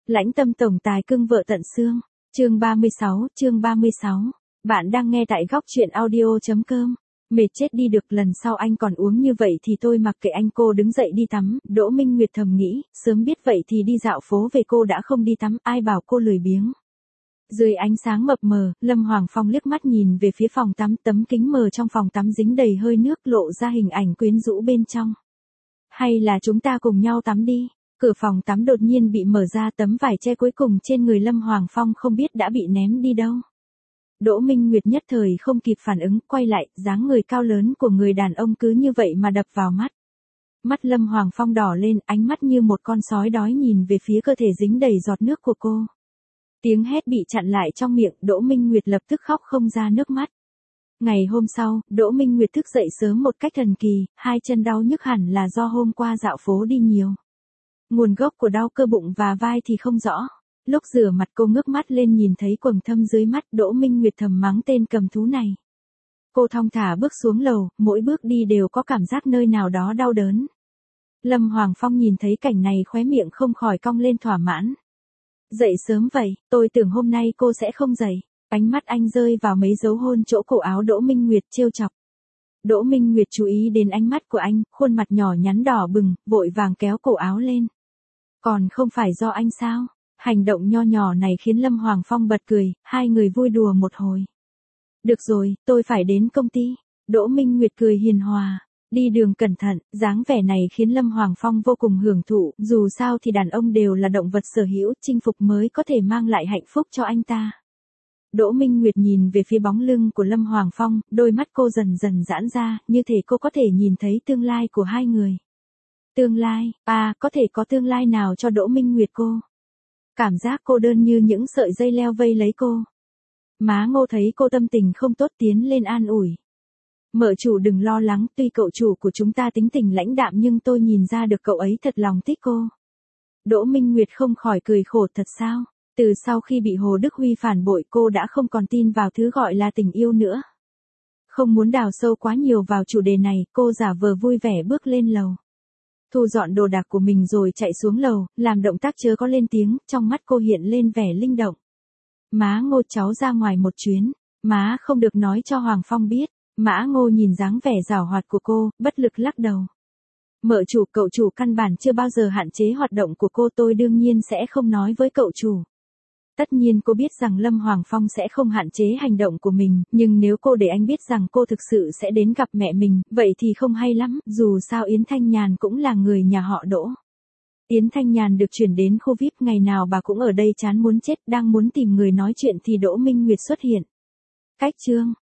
Lãnh tâm tổng tài cưng vợ tận xương. Chương 36. Bạn đang nghe tại góc truyện audio.com. Mệt chết đi được, lần sau anh còn uống như vậy thì tôi mặc kệ anh. Cô đứng dậy đi tắm, Đỗ Minh Nguyệt thầm nghĩ, sớm biết vậy thì đi dạo phố về, cô đã không đi tắm, ai bảo cô lười biếng. Dưới ánh sáng mập mờ, Lâm Hoàng Phong liếc mắt nhìn về phía phòng tắm, tấm kính mờ trong phòng tắm dính đầy hơi nước lộ ra hình ảnh quyến rũ bên trong. Hay là chúng ta cùng nhau tắm đi. Cửa phòng tắm đột nhiên bị mở ra, tấm vải che cuối cùng trên người Lâm Hoàng Phong không biết đã bị ném đi đâu. Đỗ Minh Nguyệt nhất thời không kịp phản ứng, quay lại, dáng người cao lớn của người đàn ông cứ như vậy mà đập vào mắt. Mắt Lâm Hoàng Phong đỏ lên, ánh mắt như một con sói đói nhìn về phía cơ thể dính đầy giọt nước của cô. Tiếng hét bị chặn lại trong miệng, Đỗ Minh Nguyệt lập tức khóc không ra nước mắt. Ngày hôm sau, Đỗ Minh Nguyệt thức dậy sớm một cách thần kỳ, hai chân đau nhức hẳn là do hôm qua dạo phố đi nhiều. Nguồn gốc của đau cơ bụng và vai thì không rõ. Lúc rửa mặt cô ngước mắt lên nhìn thấy quầng thâm dưới mắt, Đỗ Minh Nguyệt thầm mắng tên cầm thú này. Cô thong thả bước xuống lầu, mỗi bước đi đều có cảm giác nơi nào đó đau đớn. Lâm Hoàng Phong nhìn thấy cảnh này khóe miệng không khỏi cong lên thỏa mãn. Dậy sớm vậy, tôi tưởng hôm nay cô sẽ không dậy. Ánh mắt anh rơi vào mấy dấu hôn chỗ cổ áo Đỗ Minh Nguyệt trêu chọc. Đỗ Minh Nguyệt chú ý đến ánh mắt của anh, khuôn mặt nhỏ nhắn đỏ bừng, vội vàng kéo cổ áo lên. Còn không phải do anh sao? Hành động nho nhỏ này khiến Lâm Hoàng Phong bật cười, hai người vui đùa một hồi. Được rồi, tôi phải đến công ty. Đỗ Minh Nguyệt cười hiền hòa. Đi đường cẩn thận, dáng vẻ này khiến Lâm Hoàng Phong vô cùng hưởng thụ, dù sao thì đàn ông đều là động vật sở hữu, chinh phục mới có thể mang lại hạnh phúc cho anh ta. Đỗ Minh Nguyệt nhìn về phía bóng lưng của Lâm Hoàng Phong, đôi mắt cô dần dần giãn ra, như thể cô có thể nhìn thấy tương lai của hai người. Tương lai, có thể có tương lai nào cho Đỗ Minh Nguyệt cô? Cảm giác cô đơn như những sợi dây leo vây lấy cô. Má Ngô thấy cô tâm tình không tốt tiến lên an ủi. Mợ chủ đừng lo lắng, tuy cậu chủ của chúng ta tính tình lãnh đạm nhưng tôi nhìn ra được cậu ấy thật lòng thích cô. Đỗ Minh Nguyệt không khỏi cười khổ, thật sao? Từ sau khi bị Hồ Đức Huy phản bội cô đã không còn tin vào thứ gọi là tình yêu nữa. Không muốn đào sâu quá nhiều vào chủ đề này, cô giả vờ vui vẻ bước lên lầu. Thu dọn đồ đạc của mình rồi chạy xuống lầu, làm động tác chớ có lên tiếng, trong mắt cô hiện lên vẻ linh động. Má Ngô, cháu ra ngoài một chuyến. Má không được nói cho Hoàng Phong biết. Mã Ngô nhìn dáng vẻ giảo hoạt của cô, bất lực lắc đầu. Mợ chủ, cậu chủ căn bản chưa bao giờ hạn chế hoạt động của cô, tôi đương nhiên sẽ không nói với cậu chủ. Tất nhiên cô biết rằng Lâm Hoàng Phong sẽ không hạn chế hành động của mình, nhưng nếu cô để anh biết rằng cô thực sự sẽ đến gặp mẹ mình, vậy thì không hay lắm, dù sao Yến Thanh Nhàn cũng là người nhà họ Đỗ. Yến Thanh Nhàn được chuyển đến khu VIP, ngày nào bà cũng ở đây chán muốn chết, đang muốn tìm người nói chuyện thì Đỗ Minh Nguyệt xuất hiện. Cách chương